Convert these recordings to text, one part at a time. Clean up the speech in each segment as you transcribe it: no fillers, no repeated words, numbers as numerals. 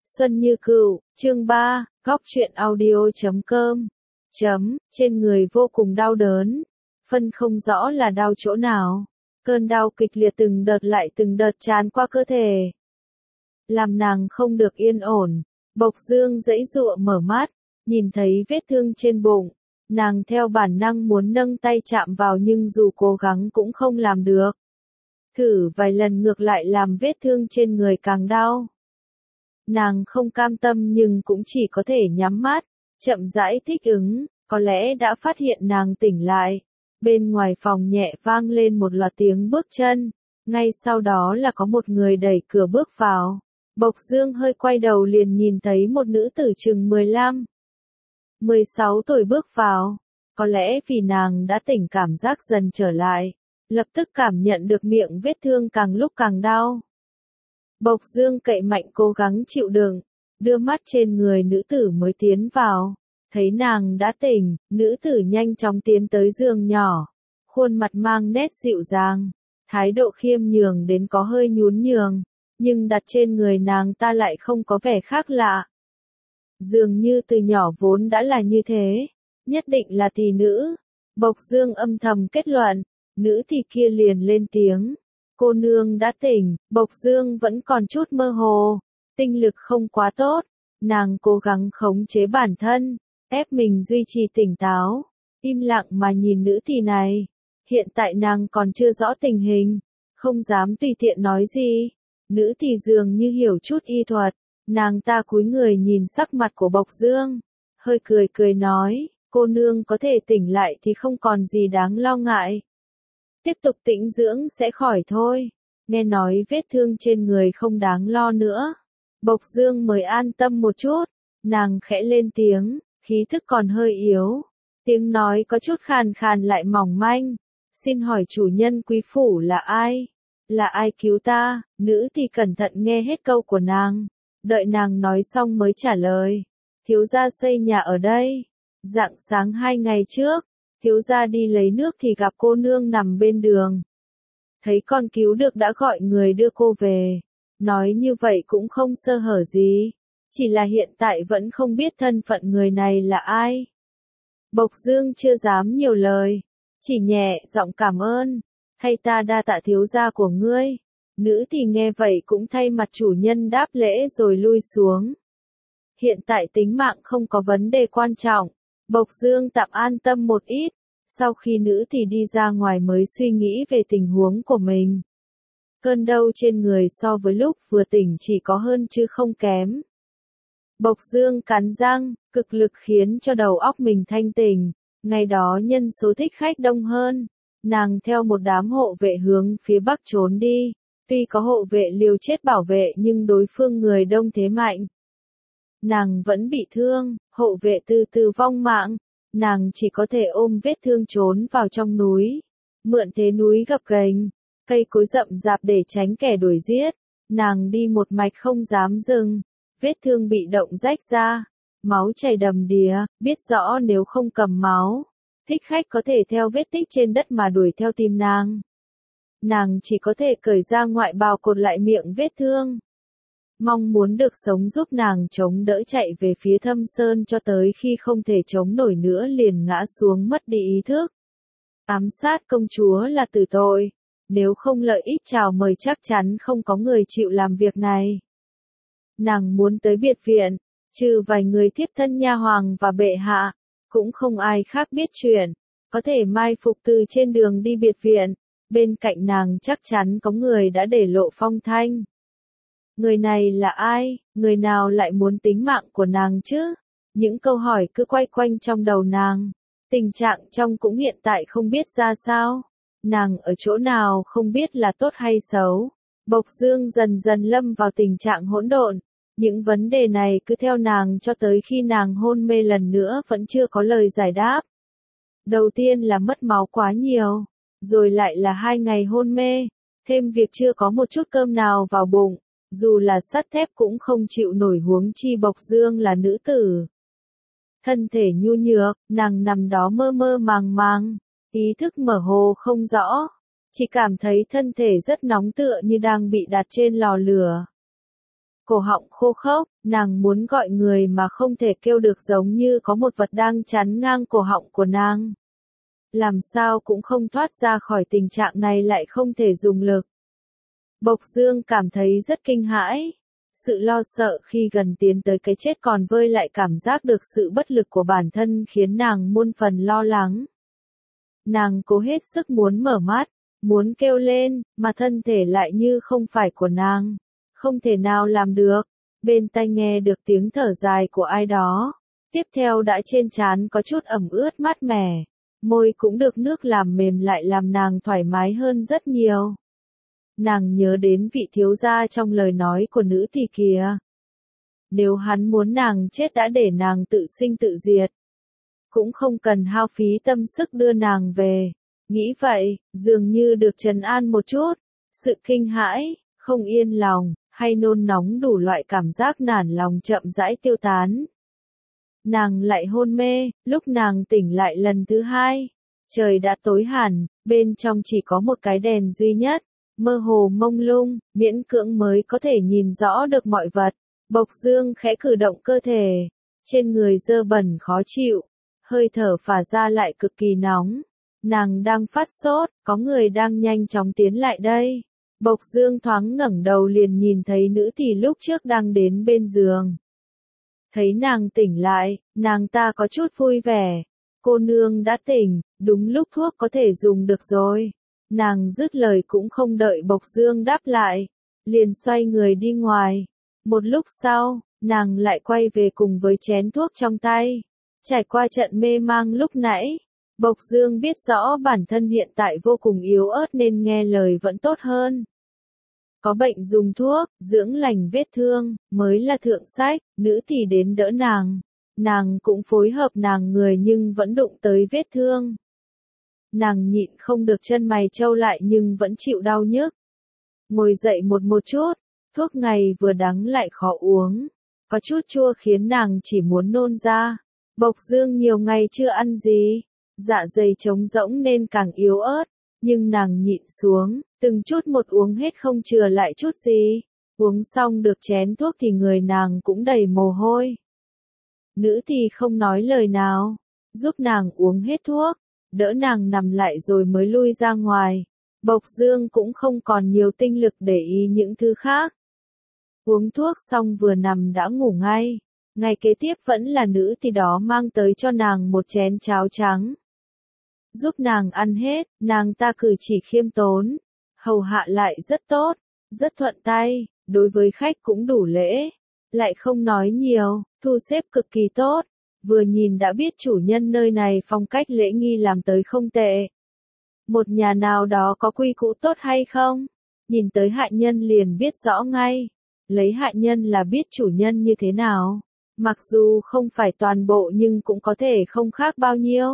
Xuân Như Cựu, chương 3, góc truyện audio.com. Trên người vô cùng đau đớn, phân không rõ là đau chỗ nào. Cơn đau kịch liệt từng đợt lại từng đợt tràn qua cơ thể, làm nàng không được yên ổn. Bộc Dương giãy giụa mở mắt, nhìn thấy vết thương trên bụng, nàng theo bản năng muốn nâng tay chạm vào nhưng dù cố gắng cũng không làm được. Thử vài lần ngược lại làm vết thương trên người càng đau. Nàng không cam tâm nhưng cũng chỉ có thể nhắm mắt, chậm rãi thích ứng, có lẽ đã phát hiện nàng tỉnh lại. Bên ngoài phòng nhẹ vang lên một loạt tiếng bước chân, ngay sau đó là có một người đẩy cửa bước vào. Bộc Dương hơi quay đầu liền nhìn thấy một nữ tử chừng 15, 16 tuổi bước vào. Có lẽ vì nàng đã tỉnh cảm giác dần trở lại, lập tức cảm nhận được miệng vết thương càng lúc càng đau. Bộc Dương cậy mạnh cố gắng chịu đựng, đưa mắt trên người nữ tử mới tiến vào. Thấy nàng đã tỉnh, nữ tử nhanh chóng tiến tới giường nhỏ, khuôn mặt mang nét dịu dàng, thái độ khiêm nhường đến có hơi nhún nhường, nhưng đặt trên người nàng ta lại không có vẻ khác lạ. Dường như từ nhỏ vốn đã là như thế, nhất định là tỷ nữ. Bộc Dương âm thầm kết luận, nữ thì kia liền lên tiếng. Cô nương đã tỉnh. Bộc Dương vẫn còn chút mơ hồ, tinh lực không quá tốt, nàng cố gắng khống chế bản thân, ép mình duy trì tỉnh táo, im lặng mà nhìn nữ thì này. Hiện tại nàng còn chưa rõ tình hình, không dám tùy tiện nói gì. Nữ thì dường như hiểu chút y thuật, nàng ta cúi người nhìn sắc mặt của Bộc Dương, hơi cười cười nói, cô nương có thể tỉnh lại thì không còn gì đáng lo ngại. Tiếp tục tĩnh dưỡng sẽ khỏi thôi, nghe nói vết thương trên người không đáng lo nữa. Bộc Dương mới an tâm một chút, nàng khẽ lên tiếng, khí thức còn hơi yếu, tiếng nói có chút khàn khàn lại mỏng manh. Xin hỏi chủ nhân quý phủ là ai? Là ai cứu ta? Nữ thì cẩn thận nghe hết câu của nàng, đợi nàng nói xong mới trả lời. Thiếu gia xây nhà ở đây. Rạng sáng 2 ngày trước, thiếu gia đi lấy nước thì gặp cô nương nằm bên đường. Thấy con cứu được đã gọi người đưa cô về. Nói như vậy cũng không sơ hở gì, chỉ là hiện tại vẫn không biết thân phận người này là ai. Bộc Dương chưa dám nhiều lời, chỉ nhẹ giọng cảm ơn, hay ta đa tạ thiếu gia của ngươi. Nữ thì nghe vậy cũng thay mặt chủ nhân đáp lễ rồi lui xuống. Hiện tại tính mạng không có vấn đề quan trọng, Bộc Dương tạm an tâm một ít. Sau khi nữ thì đi ra ngoài mới suy nghĩ về tình huống của mình. Cơn đau trên người so với lúc vừa tỉnh chỉ có hơn chứ không kém. Bộc Dương cắn răng, cực lực khiến cho đầu óc mình thanh tỉnh. Ngày đó nhân số thích khách đông hơn, nàng theo một đám hộ vệ hướng phía bắc trốn đi. Tuy có hộ vệ liều chết bảo vệ nhưng đối phương người đông thế mạnh, nàng vẫn bị thương, hộ vệ từ từ vong mạng. Nàng chỉ có thể ôm vết thương trốn vào trong núi, mượn thế núi gập ghềnh, cây cối rậm rạp để tránh kẻ đuổi giết. Nàng đi một mạch không dám dừng, vết thương bị động rách ra, máu chảy đầm đìa, biết rõ nếu không cầm máu, thích khách có thể theo vết tích trên đất mà đuổi theo tìm nàng. Nàng chỉ có thể cởi ra ngoại bào cột lại miệng vết thương, mong muốn được sống giúp nàng chống đỡ chạy về phía Thâm Sơn cho tới khi không thể chống nổi nữa liền ngã xuống mất đi ý thức. Ám sát công chúa là tử tội, nếu không lợi ích chào mời chắc chắn không có người chịu làm việc này. Nàng muốn tới biệt viện, trừ vài người thiếp thân nha hoàng và bệ hạ, cũng không ai khác biết chuyện, có thể mai phục từ trên đường đi biệt viện, bên cạnh nàng chắc chắn có người đã để lộ phong thanh. Người này là ai? Người nào lại muốn tính mạng của nàng chứ? Những câu hỏi cứ quay quanh trong đầu nàng. Tình trạng trong cũng hiện tại không biết ra sao. Nàng ở chỗ nào không biết là tốt hay xấu. Bộc Dương dần dần lâm vào tình trạng hỗn độn. Những vấn đề này cứ theo nàng cho tới khi nàng hôn mê lần nữa vẫn chưa có lời giải đáp. Đầu tiên là mất máu quá nhiều, rồi lại là 2 ngày hôn mê, thêm việc chưa có một chút cơm nào vào bụng. Dù là sắt thép cũng không chịu nổi, huống chi Bộc Dương là nữ tử. Thân thể nhu nhược, nàng nằm đó mơ mơ màng màng, ý thức mơ hồ không rõ, chỉ cảm thấy thân thể rất nóng tựa như đang bị đặt trên lò lửa. cổ họng khô khốc, nàng muốn gọi người mà không thể kêu được giống như có một vật đang chắn ngang cổ họng của nàng. Làm sao cũng không thoát ra khỏi tình trạng này lại không thể dùng lực. Bộc Dương cảm thấy rất kinh hãi. Sự lo sợ khi gần tiến tới cái chết còn vơi lại cảm giác được sự bất lực của bản thân khiến nàng muôn phần lo lắng. Nàng cố hết sức muốn mở mắt, muốn kêu lên, mà thân thể lại như không phải của nàng. Không thể nào làm được. Bên tai nghe được tiếng thở dài của ai đó. Tiếp theo đã trên trán có chút ẩm ướt mát mẻ. Môi cũng được nước làm mềm lại làm nàng thoải mái hơn rất nhiều. Nàng nhớ đến vị thiếu gia trong lời nói của nữ thì kìa. Nếu hắn muốn nàng chết đã để nàng tự sinh tự diệt. Cũng không cần hao phí tâm sức đưa nàng về. Nghĩ vậy, dường như được trấn an một chút. Sự kinh hãi, không yên lòng, hay nôn nóng đủ loại cảm giác nản lòng chậm rãi tiêu tán. Nàng lại hôn mê, lúc nàng tỉnh lại lần thứ hai. Trời đã tối hẳn, bên trong chỉ có một cái đèn duy nhất. Mơ hồ mông lung, miễn cưỡng mới có thể nhìn rõ được mọi vật. Bộc Dương khẽ cử động cơ thể. Trên người dơ bẩn khó chịu. Hơi thở phả ra lại cực kỳ nóng. Nàng đang phát sốt, có người đang nhanh chóng tiến lại đây. Bộc Dương thoáng ngẩng đầu liền nhìn thấy nữ thì lúc trước đang đến bên giường. Thấy nàng tỉnh lại, nàng ta có chút vui vẻ. Cô nương đã tỉnh, đúng lúc thuốc có thể dùng được rồi. Nàng dứt lời cũng không đợi Bộc Dương đáp lại. Liền xoay người đi ngoài. Một lúc sau, nàng lại quay về cùng với chén thuốc trong tay. Trải qua trận mê mang lúc nãy, Bộc Dương biết rõ bản thân hiện tại vô cùng yếu ớt nên nghe lời vẫn tốt hơn. Có bệnh dùng thuốc, dưỡng lành vết thương, mới là thượng sách, nữ thì đến đỡ nàng. Nàng cũng phối hợp nàng người nhưng vẫn đụng tới vết thương. Nàng nhịn không được chân mày trâu lại nhưng vẫn chịu đau nhức. Ngồi dậy một chút, thuốc ngày vừa đắng lại khó uống. Có chút chua khiến nàng chỉ muốn nôn ra. Bộc Dương nhiều ngày chưa ăn gì, dạ dày trống rỗng nên càng yếu ớt. Nhưng nàng nhịn xuống, từng chút một uống hết không chừa lại chút gì. Uống xong được chén thuốc thì người nàng cũng đầy mồ hôi. Nữ thì không nói lời nào, giúp nàng uống hết thuốc, đỡ nàng nằm lại rồi mới lui ra ngoài. Bộc Dương cũng không còn nhiều tinh lực để ý những thứ khác. Uống thuốc xong vừa nằm đã ngủ ngay. Ngày kế tiếp vẫn là nữ thì đó mang tới cho nàng một chén cháo trắng. Giúp nàng ăn hết, nàng ta cử chỉ khiêm tốn, hầu hạ lại rất tốt, rất thuận tay, đối với khách cũng đủ lễ, lại không nói nhiều, thu xếp cực kỳ tốt, vừa nhìn đã biết chủ nhân nơi này phong cách lễ nghi làm tới không tệ. Một nhà nào đó có quy củ tốt hay không? Nhìn tới hạ nhân liền biết rõ ngay, lấy hạ nhân là biết chủ nhân như thế nào, mặc dù không phải toàn bộ nhưng cũng có thể không khác bao nhiêu.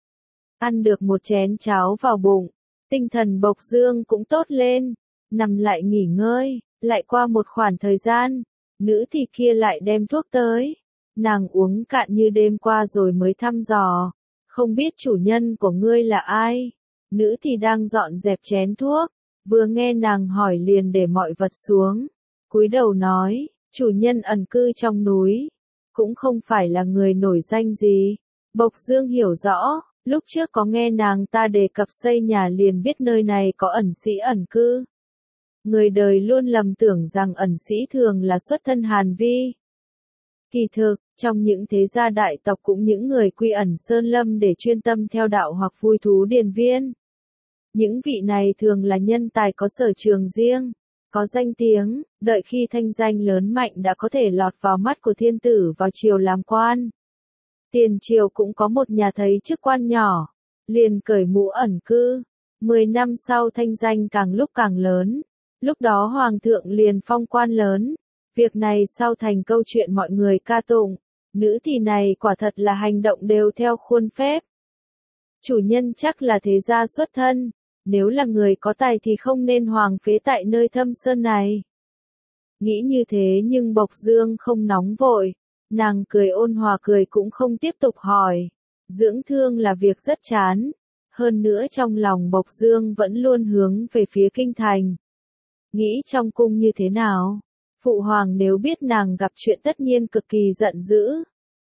Ăn được một chén cháo vào bụng, tinh thần Bộc Dương cũng tốt lên, nằm lại nghỉ ngơi, lại qua một khoảng thời gian, nữ thì kia lại đem thuốc tới. Nàng uống cạn như đêm qua rồi mới thăm dò, không biết chủ nhân của ngươi là ai. Nữ thì đang dọn dẹp chén thuốc, vừa nghe nàng hỏi liền để mọi vật xuống, cúi đầu nói, chủ nhân ẩn cư trong núi, cũng không phải là người nổi danh gì. Bộc Dương hiểu rõ. Lúc trước có nghe nàng ta đề cập xây nhà liền biết nơi này có ẩn sĩ ẩn cư. Người đời luôn lầm tưởng rằng ẩn sĩ thường là xuất thân Hàn Vi. Kỳ thực, trong những thế gia đại tộc cũng những người quy ẩn sơn lâm để chuyên tâm theo đạo hoặc vui thú điền viên. Những vị này thường là nhân tài có sở trường riêng, có danh tiếng, đợi khi thanh danh lớn mạnh đã có thể lọt vào mắt của thiên tử vào triều làm quan. Tiền triều cũng có một nhà thấy chức quan nhỏ, liền cởi mũ ẩn cư. 10 năm sau thanh danh càng lúc càng lớn, lúc đó hoàng thượng liền phong quan lớn. Việc này sau thành câu chuyện mọi người ca tụng, nữ thì này quả thật là hành động đều theo khuôn phép. Chủ nhân chắc là thế gia xuất thân, nếu là người có tài thì không nên hoàng phế tại nơi thâm sơn này. Nghĩ như thế nhưng Bộc Dương không nóng vội. Nàng cười ôn hòa cười cũng không tiếp tục hỏi. Dưỡng thương là việc rất chán. Hơn nữa trong lòng Bộc Dương vẫn luôn hướng về phía kinh thành. Nghĩ trong cung như thế nào? Phụ hoàng nếu biết nàng gặp chuyện tất nhiên cực kỳ giận dữ.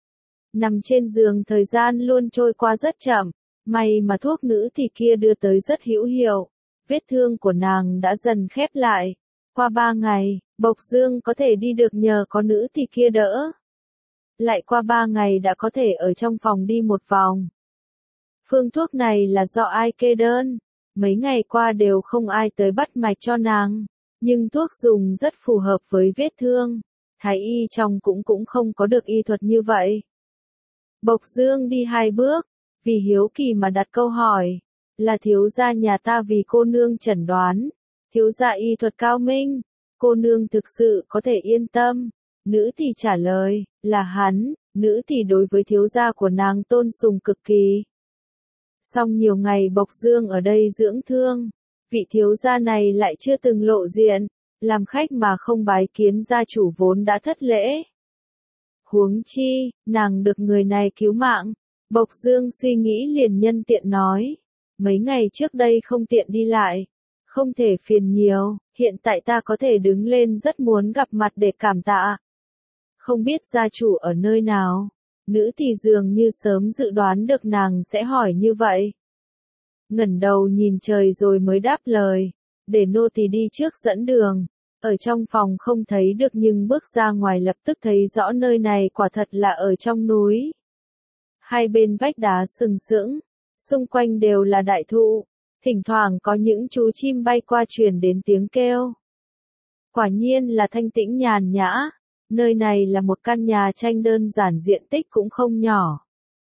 Nằm trên giường thời gian luôn trôi qua rất chậm, may mà thuốc nữ thì kia đưa tới rất hữu hiệu, vết thương của nàng đã dần khép lại. Qua 3 ngày, Bộc Dương có thể đi được nhờ có nữ thì kia đỡ. Lại qua 3 ngày đã có thể ở trong phòng đi một vòng. Phương thuốc này là do ai kê đơn, mấy ngày qua đều không ai tới bắt mạch cho nàng, nhưng thuốc dùng rất phù hợp với vết thương. Thái y trong cũng không có được y thuật như vậy. Bộc Dương đi 2 bước, vì hiếu kỳ mà đặt câu hỏi, là thiếu gia nhà ta vì cô nương chẩn đoán, thiếu gia y thuật cao minh, cô nương thực sự có thể yên tâm. Nữ thì trả lời, là hắn, nữ thì đối với thiếu gia của nàng tôn sùng cực kỳ. Xong nhiều ngày Bộc Dương ở đây dưỡng thương, vị thiếu gia này lại chưa từng lộ diện, làm khách mà không bái kiến gia chủ vốn đã thất lễ. Huống chi, nàng được người này cứu mạng. Bộc Dương suy nghĩ liền nhân tiện nói, mấy ngày trước đây không tiện đi lại, không thể phiền nhiều, hiện tại ta có thể đứng lên rất muốn gặp mặt để cảm tạ. Không biết gia chủ ở nơi nào, nữ thì dường như sớm dự đoán được nàng sẽ hỏi như vậy. Ngẩng đầu nhìn trời rồi mới đáp lời, để nô tỳ đi trước dẫn đường. Ở trong phòng không thấy được nhưng bước ra ngoài lập tức thấy rõ nơi này quả thật là ở trong núi. Hai bên vách đá sừng sững, xung quanh đều là đại thụ, thỉnh thoảng có những chú chim bay qua truyền đến tiếng kêu. Quả nhiên là thanh tĩnh nhàn nhã, nơi này là một căn nhà tranh đơn giản diện tích cũng không nhỏ.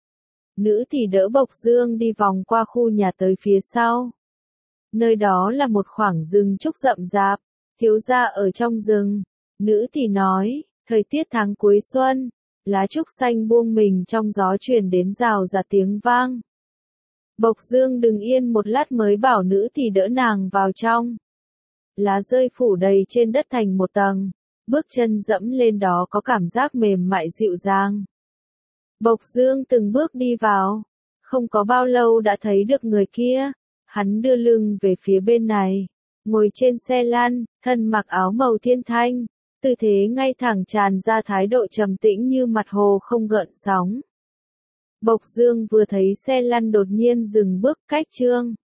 Nữ thì đỡ Bộc Dương đi vòng qua khu nhà tới phía sau. Nơi đó là một khoảng rừng trúc rậm rạp, thiếu gia ở trong rừng. Nữ thì nói, thời tiết tháng cuối xuân, lá trúc xanh buông mình trong gió truyền đến rào rạt tiếng vang. Bộc Dương đứng yên một lát mới bảo nữ thì đỡ nàng vào trong. Lá rơi phủ đầy trên đất thành một tầng, bước chân dẫm lên đó có cảm giác mềm mại dịu dàng. Bộc Dương từng bước đi vào, không có bao lâu đã thấy được người kia, hắn đưa lưng về phía bên này, ngồi trên xe lăn, thân mặc áo màu thiên thanh, tư thế ngay thẳng tràn ra thái độ trầm tĩnh như mặt hồ không gợn sóng. Bộc Dương vừa thấy xe lăn đột nhiên dừng bước cách Trương